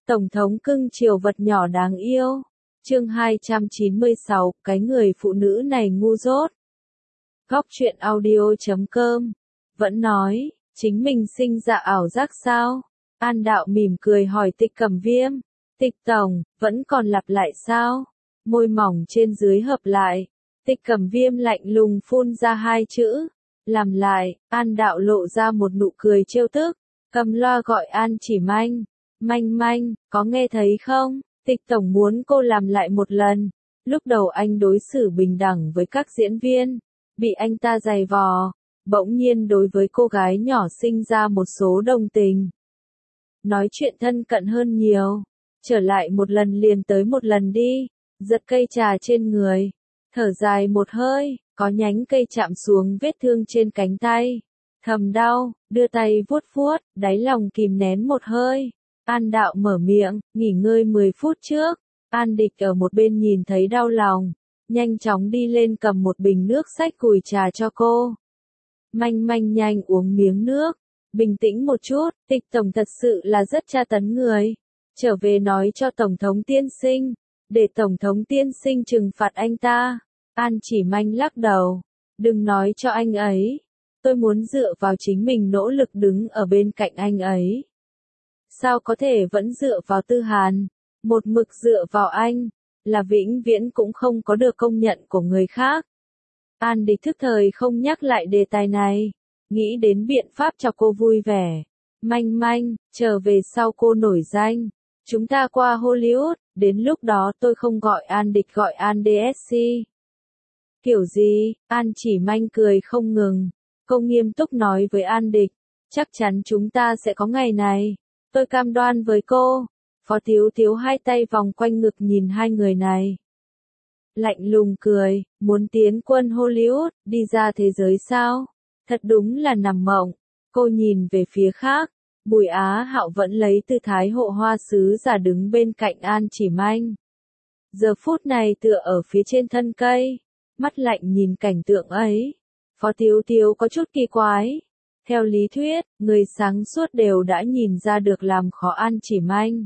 Tổng thống cưng chiều vật nhỏ đáng yêu. Chương 296, cái người phụ nữ này ngu dốt. Góc truyện audio.com. Vẫn nói, chính mình sinh ra ảo giác sao? An Đạo mỉm cười hỏi Tịch Cẩm Viêm. Tịch tổng, vẫn còn lặp lại sao? Môi mỏng trên dưới hợp lại. Tịch Cẩm Viêm lạnh lùng phun ra hai chữ. Làm lại. An Đạo lộ ra một nụ cười trêu tức. Cầm loa gọi An Chỉ Manh. Manh Manh, có nghe thấy không? Tịch tổng muốn cô làm lại một lần. Lúc đầu anh đối xử bình đẳng với các diễn viên. Bị anh ta giày vò. Bỗng nhiên đối với cô gái nhỏ sinh ra một số đồng tình. Nói chuyện thân cận hơn nhiều. Trở lại một lần liền tới một lần đi. Giật cây trà trên người. Thở dài một hơi, có nhánh cây chạm xuống vết thương trên cánh tay. Thầm đau, đưa tay vuốt vuốt, đáy lòng kìm nén một hơi. An Đạo mở miệng, nghỉ ngơi 10 phút trước. An Địch ở một bên nhìn thấy đau lòng. Nhanh chóng đi lên cầm một bình nước xách cùi trà cho cô. Manh Manh nhanh uống miếng nước. Bình tĩnh một chút, Tịch tổng thật sự là rất tra tấn người. Trở về nói cho Tổng thống tiên sinh. Để Tổng thống tiên sinh trừng phạt anh ta. An Chỉ Manh lắc đầu. Đừng nói cho anh ấy. Tôi muốn dựa vào chính mình nỗ lực đứng ở bên cạnh anh ấy. Sao có thể vẫn dựa vào Tư Hàn? Một mực dựa vào anh. Là vĩnh viễn cũng không có được công nhận của người khác. An Địch thức thời không nhắc lại đề tài này. Nghĩ đến biện pháp cho cô vui vẻ. Manh Manh, trở về sau cô nổi danh. Chúng ta qua Hollywood, đến lúc đó tôi không gọi An Địch gọi An DSC. Kiểu gì? An Chỉ Manh cười không ngừng. Cô nghiêm túc nói với An Địch. Chắc chắn chúng ta sẽ có ngày này. Tôi cam đoan với cô. Phó Thiếu Thiếu hai tay vòng quanh ngực nhìn hai người này. Lạnh lùng cười, muốn tiến quân Hollywood, đi ra thế giới sao? Thật đúng là nằm mộng. Cô nhìn về phía khác. Bùi Á Hạo vẫn lấy tư thái hộ hoa sứ giả đứng bên cạnh An Chỉ Manh. Giờ phút này tựa ở phía trên thân cây. Mắt lạnh nhìn cảnh tượng ấy. Phó Thiếu Thiếu có chút kỳ quái. Theo lý thuyết, người sáng suốt đều đã nhìn ra được làm khó An Chỉ Manh.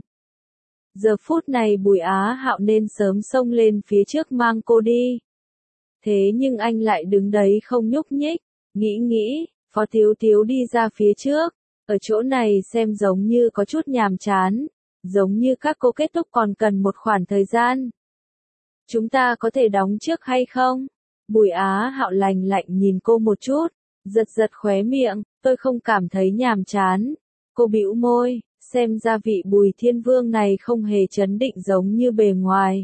Giờ phút này Bùi Á Hạo nên sớm xông lên phía trước mang cô đi. Thế nhưng anh lại đứng đấy không nhúc nhích. Nghĩ, Phó Thiếu Thiếu đi ra phía trước. Ở chỗ này xem giống như có chút nhàm chán. Giống như các cô kết thúc còn cần một khoảng thời gian. Chúng ta có thể đóng trước hay không? Bùi Á Hạo lạnh lạnh nhìn cô một chút. Giật khóe miệng, tôi không cảm thấy nhàm chán. Cô bĩu môi, xem ra vị Bùi Thiên Vương này không hề chấn định giống như bề ngoài.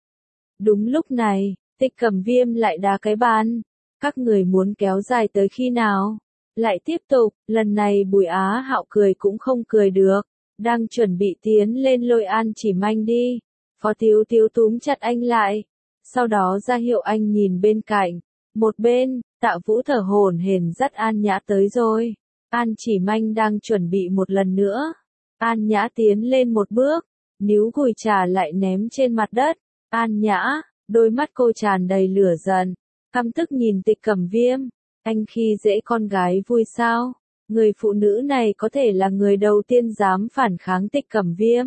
Đúng lúc này, Tịch Cẩm Viêm lại đá cái bàn. Các người muốn kéo dài tới khi nào? Lại tiếp tục, lần này Bùi Á Hạo cười cũng không cười được. Đang chuẩn bị tiến lên lôi An Chỉ Manh đi. Phó Thiếu Thiếu túm chặt anh lại. Sau đó ra hiệu anh nhìn bên cạnh. Một bên, Tạ Vũ thở hổn hển dắt An Nhã tới rồi. An Chỉ Manh đang chuẩn bị một lần nữa. An Nhã tiến lên một bước. Níu cùi trà lại ném trên mặt đất. An Nhã, đôi mắt cô tràn đầy lửa giận. Căm tức nhìn Tịch Cẩm Viêm. Anh khi dễ con gái vui sao? Người phụ nữ này có thể là người đầu tiên dám phản kháng Tịch Cẩm Viêm.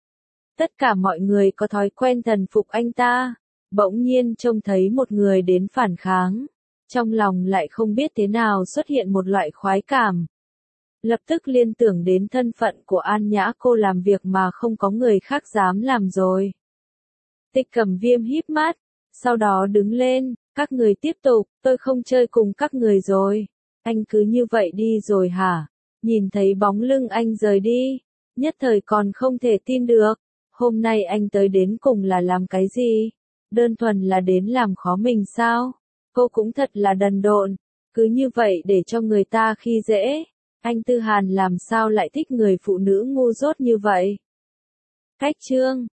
Tất cả mọi người có thói quen thần phục anh ta. Bỗng nhiên trông thấy một người đến phản kháng. Trong lòng lại không biết thế nào xuất hiện một loại khoái cảm. Lập tức liên tưởng đến thân phận của An Nhã, cô làm việc mà không có người khác dám làm rồi. Tịch Cẩm Viêm híp mắt. Sau đó đứng lên. Các người tiếp tục, tôi không chơi cùng các người rồi. Anh cứ như vậy đi rồi hả? Nhìn thấy bóng lưng anh rời đi. Nhất thời còn không thể tin được. Hôm nay anh tới đến cùng là làm cái gì? Đơn thuần là đến làm khó mình sao? Cô cũng thật là đần độn. Cứ như vậy để cho người ta khi dễ. Anh Tư Hàn làm sao lại thích người phụ nữ ngu dốt như vậy? Cách chương